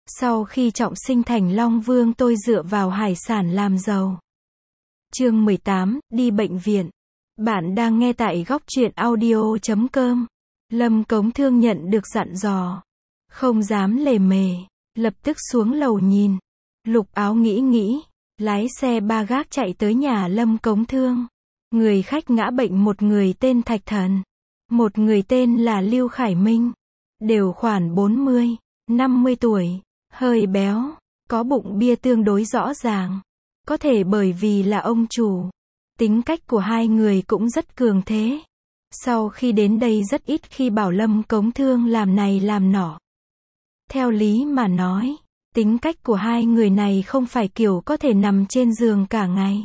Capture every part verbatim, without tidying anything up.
Sau khi trọng sinh thành Long Vương tôi dựa vào hải sản làm giàu. Chương mười tám, đi bệnh viện. Bạn đang nghe tại góc truyện audio chấm com. Lâm Cống Thương nhận được dặn dò, không dám lề mề, lập tức xuống lầu nhìn. Lục Áo nghĩ nghĩ, lái xe ba gác chạy tới nhà Lâm Cống Thương. Người khách ngã bệnh một người tên Thạch Thần, một người tên là Lưu Khải Minh. Đều khoảng bốn mươi, năm mươi tuổi, hơi béo, có bụng bia tương đối rõ ràng. Có thể bởi vì là ông chủ. Tính cách của hai người cũng rất cường thế. Sau khi đến đây rất ít khi bảo Lâm Cống Thương làm này làm nọ. Theo lý mà nói, tính cách của hai người này không phải kiểu có thể nằm trên giường cả ngày.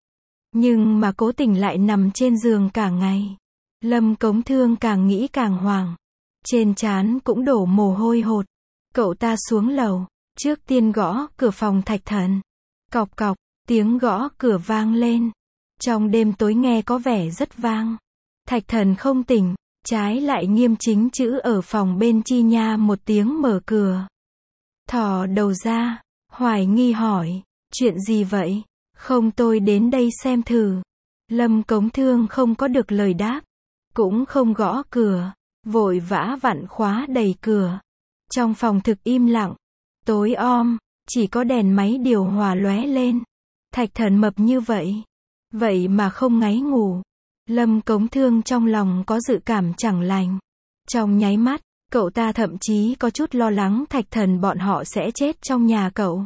Nhưng mà cố tình lại nằm trên giường cả ngày. Lâm Cống Thương càng nghĩ càng hoảng. Trên trán cũng đổ mồ hôi hột. Cậu ta xuống lầu, trước tiên gõ cửa phòng Thạch Thần. Cọc cọc, tiếng gõ cửa vang lên. Trong đêm tối nghe có vẻ rất vang. Thạch Thần không tỉnh, trái lại nghiêm chính chữ ở phòng bên chi nha một tiếng mở cửa. Thò đầu ra, hoài nghi hỏi, chuyện gì vậy? Không, tôi đến đây xem thử. Lâm Cống Thương không có được lời đáp, cũng không gõ cửa, vội vã vặn khóa đẩy cửa. Trong phòng thực im lặng, tối om, chỉ có đèn máy điều hòa lóe lên. Thạch Thần mập như vậy, vậy mà không ngáy ngủ. Lâm Cống Thương trong lòng có dự cảm chẳng lành. Trong nháy mắt, cậu ta thậm chí có chút lo lắng Thạch Thần bọn họ sẽ chết trong nhà cậu.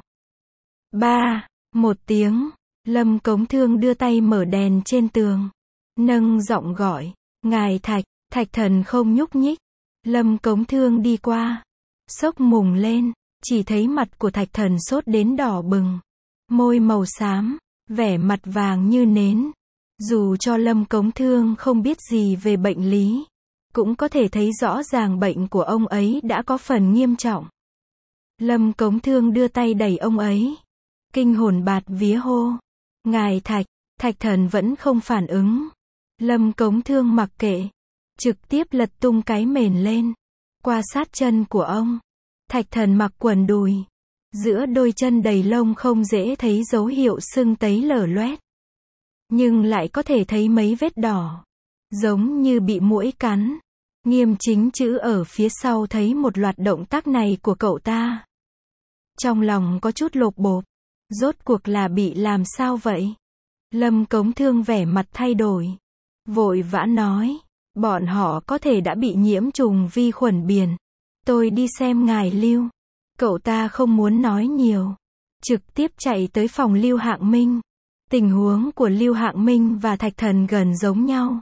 Ba, một tiếng, Lâm Cống Thương đưa tay mở đèn trên tường, nâng giọng gọi, ngài Thạch. Thạch Thần không nhúc nhích. Lâm Cống Thương đi qua, xốc mùng lên, chỉ thấy mặt của Thạch Thần sốt đến đỏ bừng, môi màu xám, vẻ mặt vàng như nến. Dù cho Lâm Cống Thương không biết gì về bệnh lý, cũng có thể thấy rõ ràng bệnh của ông ấy đã có phần nghiêm trọng. Lâm Cống Thương đưa tay đẩy ông ấy, kinh hồn bạt vía hô, ngài Thạch. Thạch Thần vẫn không phản ứng. Lâm Cống Thương mặc kệ, trực tiếp lật tung cái mền lên, qua sát chân của ông. Thạch Thần mặc quần đùi, giữa đôi chân đầy lông không dễ thấy dấu hiệu sưng tấy lở loét, nhưng lại có thể thấy mấy vết đỏ, giống như bị muỗi cắn. Nghiêm chính chữ ở phía sau thấy một loạt động tác này của cậu ta, trong lòng có chút lột bột, rốt cuộc là bị làm sao vậy? Lâm Cống Thương vẻ mặt thay đổi, vội vã nói, bọn họ có thể đã bị nhiễm trùng vi khuẩn biển. Tôi đi xem ngài Lưu. Cậu ta không muốn nói nhiều, trực tiếp chạy tới phòng Lưu Hạng Minh. Tình huống của Lưu Hạng Minh và Thạch Thần gần giống nhau,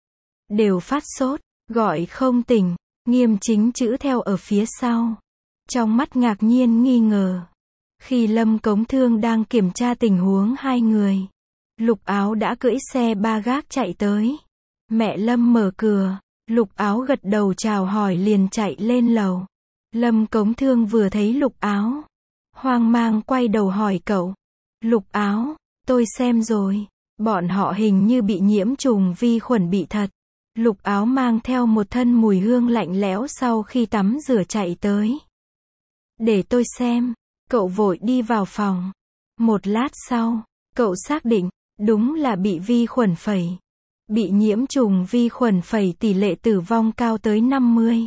đều phát sốt, gọi không tỉnh. Nghiêm chính chữ theo ở phía sau, trong mắt ngạc nhiên nghi ngờ. Khi Lâm Cống Thương đang kiểm tra tình huống hai người, Lục Áo đã cưỡi xe ba gác chạy tới. Mẹ Lâm mở cửa, Lục Áo gật đầu chào hỏi liền chạy lên lầu. Lâm Cống Thương vừa thấy Lục Áo, hoang mang quay đầu hỏi cậu. Lục Áo, tôi xem rồi, bọn họ hình như bị nhiễm trùng vi khuẩn bị thật. Lục Áo mang theo một thân mùi hương lạnh lẽo sau khi tắm rửa chạy tới. Để tôi xem. Cậu vội đi vào phòng. Một lát sau, cậu xác định, đúng là bị vi khuẩn phẩy. Bị nhiễm trùng vi khuẩn phẩy tỷ lệ tử vong cao tới năm mươi.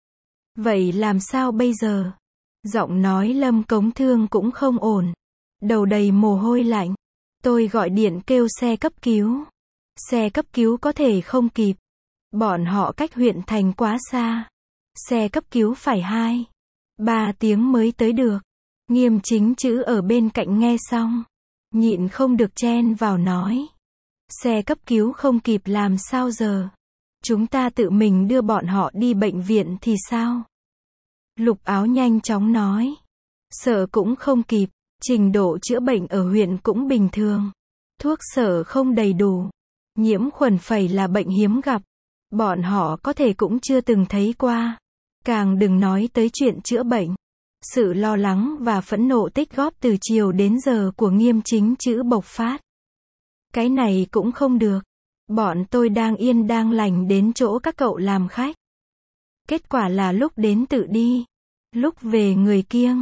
Vậy làm sao bây giờ? Giọng nói Lâm Cống Thương cũng không ổn. Đầu đầy mồ hôi lạnh. Tôi gọi điện kêu xe cấp cứu. Xe cấp cứu có thể không kịp. Bọn họ cách huyện thành quá xa. Xe cấp cứu phải hai, ba tiếng mới tới được. Nghiêm chính chữ ở bên cạnh nghe xong, nhịn không được chen vào nói. Xe cấp cứu không kịp làm sao giờ? Chúng ta tự mình đưa bọn họ đi bệnh viện thì sao? Lục Áo nhanh chóng nói. Sợ cũng không kịp, trình độ chữa bệnh ở huyện cũng bình thường. Thuốc sợ không đầy đủ. Nhiễm khuẩn phẩy là bệnh hiếm gặp. Bọn họ có thể cũng chưa từng thấy qua. Càng đừng nói tới chuyện chữa bệnh. Sự lo lắng và phẫn nộ tích góp từ chiều đến giờ của nghiêm chính chữ bộc phát. Cái này cũng không được. Bọn tôi đang yên đang lành đến chỗ các cậu làm khách. Kết quả là lúc đến tự đi, lúc về người kiêng.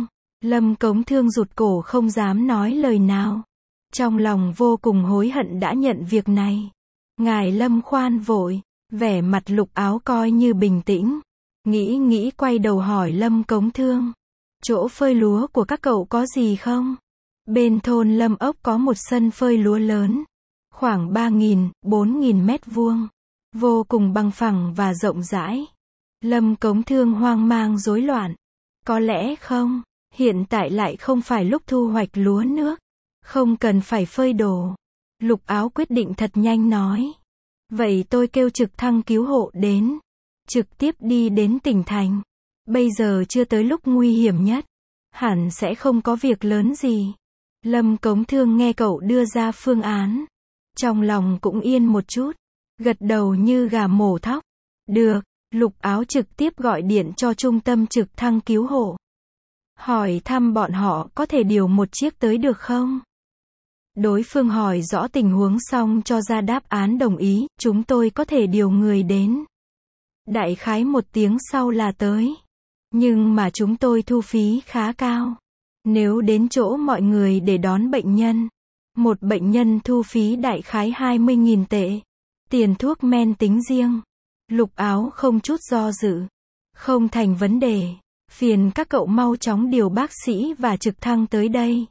Lâm Cống Thương rụt cổ không dám nói lời nào. Trong lòng vô cùng hối hận đã nhận việc này. Ngài Lâm khoan vội, vẻ mặt Lục Áo coi như bình tĩnh. Nghĩ nghĩ quay đầu hỏi Lâm Cống Thương. Chỗ phơi lúa của các cậu có gì không? Bên thôn Lâm Ốc có một sân phơi lúa lớn. Khoảng ba nghìn, bốn nghìn mét vuông. Vô cùng bằng phẳng và rộng rãi. Lâm Cống Thương hoang mang rối loạn. Có lẽ không, hiện tại lại không phải lúc thu hoạch lúa nước. Không cần phải phơi đồ. Lục Áo quyết định thật nhanh nói. Vậy tôi kêu trực thăng cứu hộ đến. Trực tiếp đi đến tỉnh thành. Bây giờ chưa tới lúc nguy hiểm nhất. Hẳn sẽ không có việc lớn gì. Lâm Cống Thương nghe cậu đưa ra phương án. Trong lòng cũng yên một chút. Gật đầu như gà mổ thóc. Được, Lục Áo trực tiếp gọi điện cho trung tâm trực thăng cứu hộ. Hỏi thăm bọn họ có thể điều một chiếc tới được không? Đối phương hỏi rõ tình huống xong cho ra đáp án đồng ý, chúng tôi có thể điều người đến. Đại khái một tiếng sau là tới. Nhưng mà chúng tôi thu phí khá cao. Nếu đến chỗ mọi người để đón bệnh nhân, một bệnh nhân thu phí đại khái hai mươi nghìn tệ. Tiền thuốc men tính riêng. Lục Áo không chút do dự. Không thành vấn đề. Phiền các cậu mau chóng điều bác sĩ và trực thăng tới đây.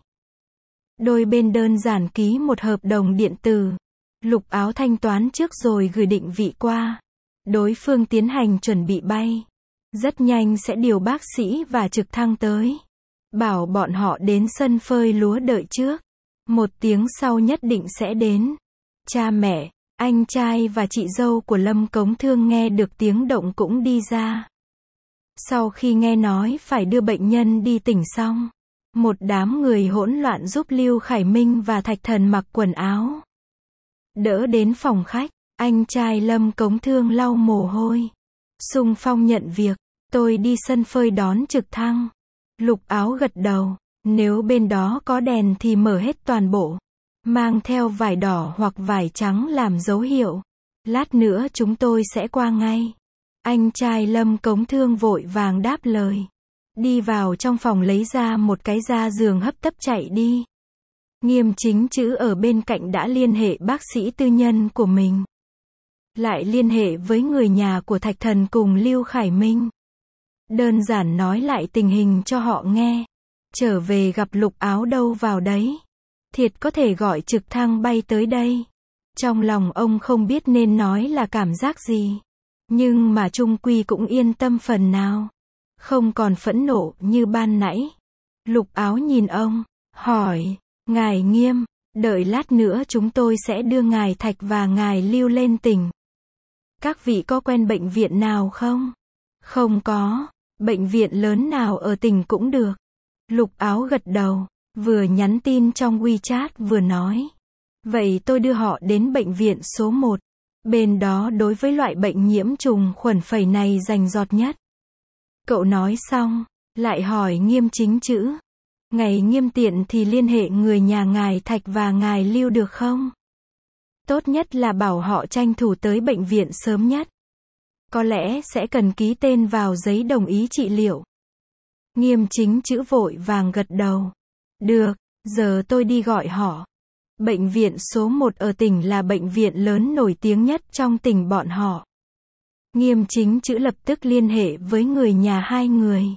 Đôi bên đơn giản ký một hợp đồng điện tử. Lục Áo thanh toán trước rồi gửi định vị qua. Đối phương tiến hành chuẩn bị bay. Rất nhanh sẽ điều bác sĩ và trực thăng tới. Bảo bọn họ đến sân phơi lúa đợi trước. Một tiếng sau nhất định sẽ đến. Cha mẹ, anh trai và chị dâu của Lâm Cống Thương nghe được tiếng động cũng đi ra. Sau khi nghe nói phải đưa bệnh nhân đi tỉnh xong, một đám người hỗn loạn giúp Lưu Khải Minh và Thạch Thần mặc quần áo. Đỡ đến phòng khách, anh trai Lâm Cống Thương lau mồ hôi. Xung phong nhận việc, tôi đi sân phơi đón trực thăng. Lục Áo gật đầu, nếu bên đó có đèn thì mở hết toàn bộ. Mang theo vải đỏ hoặc vải trắng làm dấu hiệu. Lát nữa chúng tôi sẽ qua ngay. Anh trai Lâm Cống Thương vội vàng đáp lời. Đi vào trong phòng lấy ra một cái da giường hấp tấp chạy đi. Nghiêm Chính Chữ ở bên cạnh đã liên hệ bác sĩ tư nhân của mình. Lại liên hệ với người nhà của Thạch Thần cùng Lưu Khải Minh. Đơn giản nói lại tình hình cho họ nghe. Trở về gặp Lục Áo đâu vào đấy. Thiệt có thể gọi trực thăng bay tới đây. Trong lòng ông không biết nên nói là cảm giác gì. Nhưng mà chung quy cũng yên tâm phần nào. Không còn phẫn nộ như ban nãy. Lục Áo nhìn ông, hỏi, ngài Nghiêm, đợi lát nữa chúng tôi sẽ đưa ngài Thạch và ngài Lưu lên tỉnh. Các vị có quen bệnh viện nào không? Không có, bệnh viện lớn nào ở tỉnh cũng được. Lục Áo gật đầu, vừa nhắn tin trong WeChat vừa nói. Vậy tôi đưa họ đến bệnh viện số một. Bên đó đối với loại bệnh nhiễm trùng khuẩn phẩy này rành rọt nhất. Cậu nói xong, lại hỏi Nghiêm Chính Chữ. Ngày Nghiêm tiện thì liên hệ người nhà ngài Thạch và ngài Lưu được không? Tốt nhất là bảo họ tranh thủ tới bệnh viện sớm nhất. Có lẽ sẽ cần ký tên vào giấy đồng ý trị liệu. Nghiêm Chính Chữ vội vàng gật đầu. Được, giờ tôi đi gọi họ. Bệnh viện số một ở tỉnh là bệnh viện lớn nổi tiếng nhất trong tỉnh bọn họ. Nghiêm Chính Chữ lập tức liên hệ với người nhà hai người.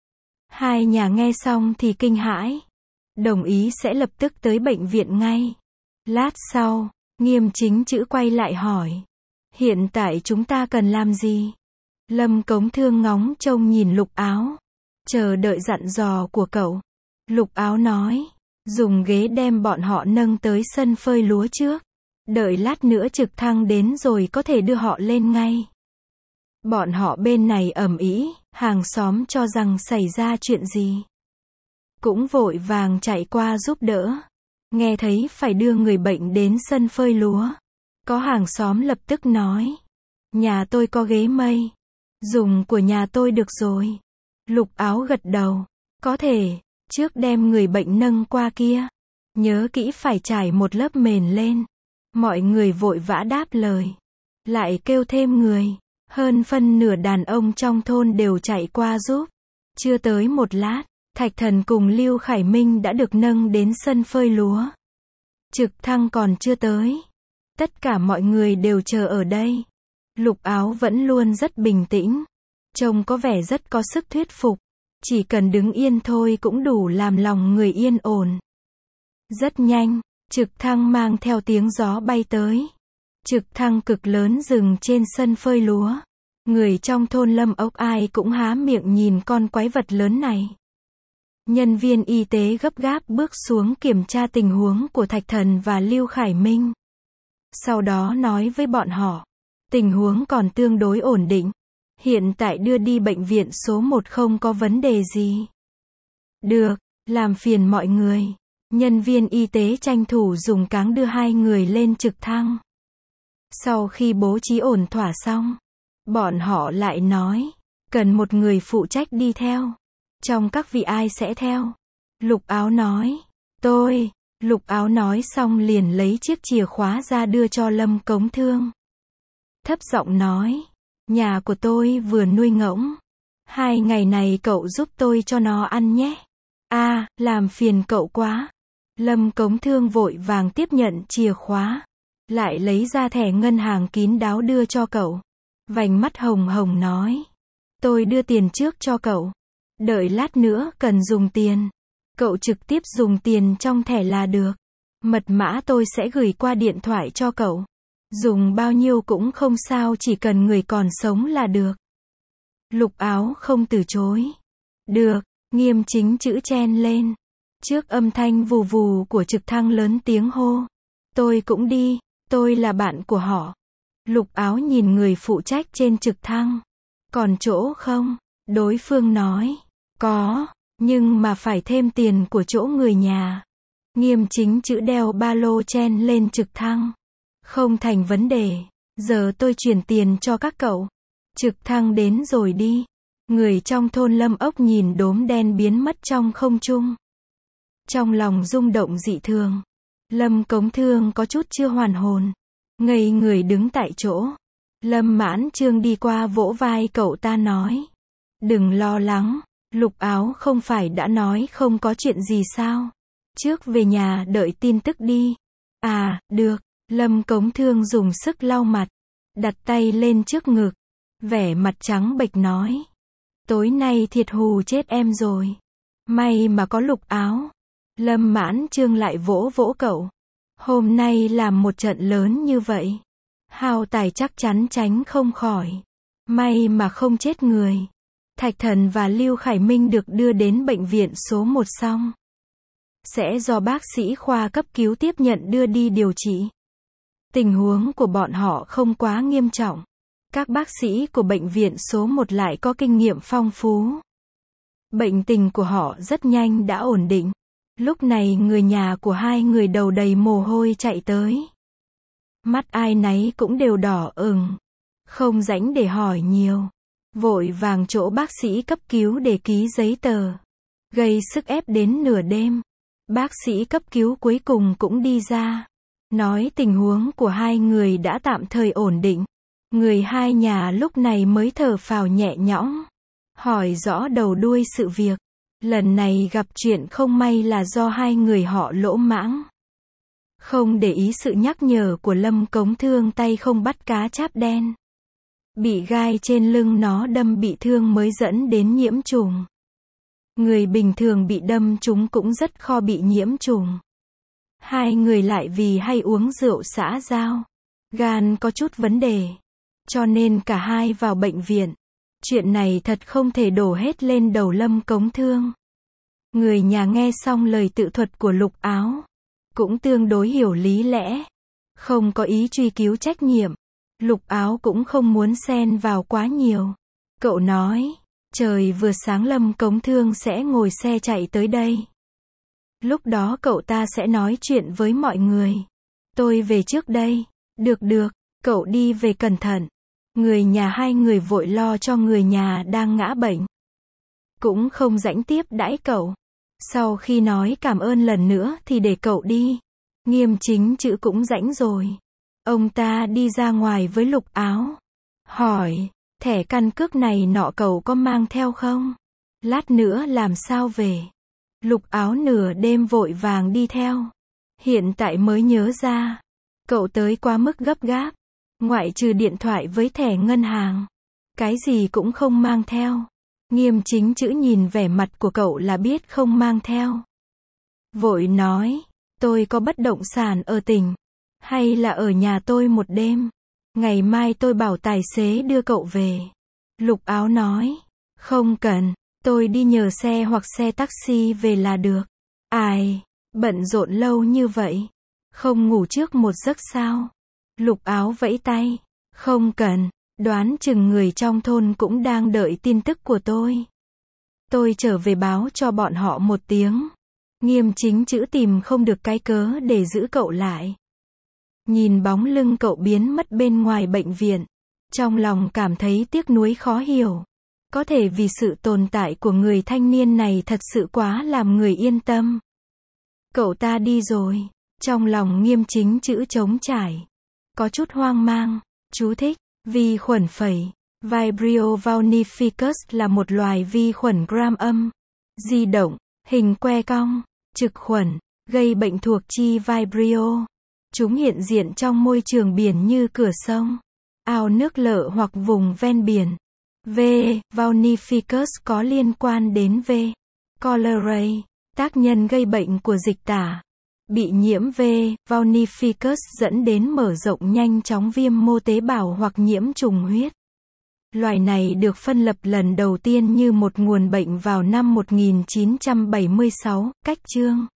Hai nhà nghe xong thì kinh hãi. Đồng ý sẽ lập tức tới bệnh viện ngay. Lát sau, Nghiêm Chính Chữ quay lại hỏi. Hiện tại chúng ta cần làm gì? Lâm Cống Thương ngóng trông nhìn Lục Áo. Chờ đợi dặn dò của cậu. Lục Áo nói. Dùng ghế đem bọn họ nâng tới sân phơi lúa trước. Đợi lát nữa trực thăng đến rồi có thể đưa họ lên ngay. Bọn họ bên này ầm ĩ, hàng xóm cho rằng xảy ra chuyện gì. Cũng vội vàng chạy qua giúp đỡ. Nghe thấy phải đưa người bệnh đến sân phơi lúa. Có hàng xóm lập tức nói. Nhà tôi có ghế mây. Dùng của nhà tôi được rồi. Lục Áo gật đầu. Có thể. Trước đem người bệnh nâng qua kia. Nhớ kỹ phải trải một lớp mền lên. Mọi người vội vã đáp lời. Lại kêu thêm người. Hơn phân nửa đàn ông trong thôn đều chạy qua giúp. Chưa tới một lát, Thạch Thần cùng Lưu Khải Minh đã được nâng đến sân phơi lúa. Trực thăng còn chưa tới. Tất cả mọi người đều chờ ở đây. Lục Áo vẫn luôn rất bình tĩnh. Trông có vẻ rất có sức thuyết phục. Chỉ cần đứng yên thôi cũng đủ làm lòng người yên ổn. Rất nhanh, trực thăng mang theo tiếng gió bay tới. Trực thăng cực lớn dừng trên sân phơi lúa. Người trong thôn Lâm Ốc ai cũng há miệng nhìn con quái vật lớn này. Nhân viên y tế gấp gáp bước xuống kiểm tra tình huống của Thạch Thần và Lưu Khải Minh. Sau đó nói với bọn họ, tình huống còn tương đối ổn định. Hiện tại đưa đi bệnh viện số một không có vấn đề gì. Được, làm phiền mọi người. Nhân viên y tế tranh thủ dùng cáng đưa hai người lên trực thăng. Sau khi bố trí ổn thỏa xong, bọn họ lại nói, cần một người phụ trách đi theo. Trong các vị ai sẽ theo? Lục Áo nói, tôi. Lục Áo nói xong liền lấy chiếc chìa khóa ra đưa cho Lâm Cống Thương. Thấp giọng nói, nhà của tôi vừa nuôi ngỗng. Hai ngày này cậu giúp tôi cho nó ăn nhé. A, à, làm phiền cậu quá. Lâm Cống Thương vội vàng tiếp nhận chìa khóa. Lại lấy ra thẻ ngân hàng kín đáo đưa cho cậu. Vành mắt hồng hồng nói, tôi đưa tiền trước cho cậu. Đợi lát nữa cần dùng tiền. Cậu trực tiếp dùng tiền trong thẻ là được. Mật mã tôi sẽ gửi qua điện thoại cho cậu. Dùng bao nhiêu cũng không sao, chỉ cần người còn sống là được. Lục Áo không từ chối. Được, Nghiêm Chính chữ chen lên. Trước âm thanh vù vù của trực thăng lớn tiếng hô. Tôi cũng đi, tôi là bạn của họ. Lục Áo nhìn người phụ trách trên trực thăng. Còn chỗ không? Đối phương nói. Có, nhưng mà phải thêm tiền của chỗ người nhà. Nghiêm Chính chữ đeo ba lô chen lên trực thăng. Không thành vấn đề. Giờ tôi chuyển tiền cho các cậu. Trực thăng đến rồi đi. Người trong thôn Lâm Ốc nhìn đốm đen biến mất trong không trung. Trong lòng rung động dị thường. Lâm Cống Thương có chút chưa hoàn hồn. Ngây người đứng tại chỗ. Lâm Mãn Trương đi qua vỗ vai cậu ta nói. Đừng lo lắng. Lục Áo không phải đã nói không có chuyện gì sao? Trước về nhà đợi tin tức đi. À, được. Lâm Cống Thương dùng sức lau mặt. Đặt tay lên trước ngực. Vẻ mặt trắng bệch nói. Tối nay thiệt hù chết em rồi. May mà có Lục Áo. Lâm Mãn Trương lại vỗ vỗ cậu. Hôm nay làm một trận lớn như vậy. Hao tài chắc chắn tránh không khỏi. May mà không chết người. Thạch Thần và Lưu Khải Minh được đưa đến bệnh viện số một xong. Sẽ do bác sĩ khoa cấp cứu tiếp nhận đưa đi điều trị. Tình huống của bọn họ không quá nghiêm trọng. Các bác sĩ của bệnh viện số một lại có kinh nghiệm phong phú. Bệnh tình của họ rất nhanh đã ổn định. Lúc này người nhà của hai người đầu đầy mồ hôi chạy tới. Mắt ai nấy cũng đều đỏ ửng. Không rảnh để hỏi nhiều. Vội vàng chỗ bác sĩ cấp cứu để ký giấy tờ. Gây sức ép đến nửa đêm. Bác sĩ cấp cứu cuối cùng cũng đi ra. Nói tình huống của hai người đã tạm thời ổn định. Người hai nhà lúc này mới thở phào nhẹ nhõm. Hỏi rõ đầu đuôi sự việc. Lần này gặp chuyện không may là do hai người họ lỗ mãng. Không để ý sự nhắc nhở của Lâm Cống Thương tay không bắt cá cháp đen. Bị gai trên lưng nó đâm bị thương mới dẫn đến nhiễm trùng. Người bình thường bị đâm trúng cũng rất khó bị nhiễm trùng. Hai người lại vì hay uống rượu xã giao. Gan có chút vấn đề. Cho nên cả hai vào bệnh viện. Chuyện này thật không thể đổ hết lên đầu Lâm Cống Thương. Người nhà nghe xong lời tự thuật của Lục Áo. Cũng tương đối hiểu lý lẽ. Không có ý truy cứu trách nhiệm. Lục Áo cũng không muốn xen vào quá nhiều. Cậu nói, trời vừa sáng Lâm Cống Thương sẽ ngồi xe chạy tới đây. Lúc đó cậu ta sẽ nói chuyện với mọi người. Tôi về trước đây. Được được, cậu đi về cẩn thận. Người nhà hai người vội lo cho người nhà đang ngã bệnh. Cũng không rảnh tiếp đãi cậu. Sau khi nói cảm ơn lần nữa thì để cậu đi. Nghiêm Chính chữ cũng rảnh rồi. Ông ta đi ra ngoài với Lục Áo. Hỏi, thẻ căn cước này nọ cậu có mang theo không? Lát nữa làm sao về? Lục Áo nửa đêm vội vàng đi theo. Hiện tại mới nhớ ra. Cậu tới quá mức gấp gáp. Ngoại trừ điện thoại với thẻ ngân hàng. Cái gì cũng không mang theo. Nghiêm Chính Chữ nhìn vẻ mặt của cậu là biết không mang theo. Vội nói, tôi có bất động sản ở tỉnh. Hay là ở nhà tôi một đêm. Ngày mai tôi bảo tài xế đưa cậu về. Lục Áo nói, không cần, tôi đi nhờ xe hoặc xe taxi về là được. Ai, bận rộn lâu như vậy. Không ngủ trước một giấc sao? Lục Áo vẫy tay, không cần, đoán chừng người trong thôn cũng đang đợi tin tức của tôi. Tôi trở về báo cho bọn họ một tiếng. Nghiêm Chính Chữ tìm không được cái cớ để giữ cậu lại. Nhìn bóng lưng cậu biến mất bên ngoài bệnh viện. Trong lòng cảm thấy tiếc nuối khó hiểu. Có thể vì sự tồn tại của người thanh niên này thật sự quá làm người yên tâm. Cậu ta đi rồi. Trong lòng Nghiêm Chính Chữ trống trải. Có chút hoang mang. Chú thích. Vi khuẩn phẩy. Vibrio vulnificus là một loài vi khuẩn gram âm. Di động. Hình que cong. Trực khuẩn. Gây bệnh thuộc chi Vibrio. Chúng hiện diện trong môi trường biển như cửa sông, ao nước lợ hoặc vùng ven biển. V. vulnificus có liên quan đến V. cholerae, tác nhân gây bệnh của dịch tả. Bị nhiễm V. vulnificus dẫn đến mở rộng nhanh chóng viêm mô tế bào hoặc nhiễm trùng huyết. Loài này được phân lập lần đầu tiên như một nguồn bệnh vào năm một nghìn chín trăm bảy mươi sáu, cách chương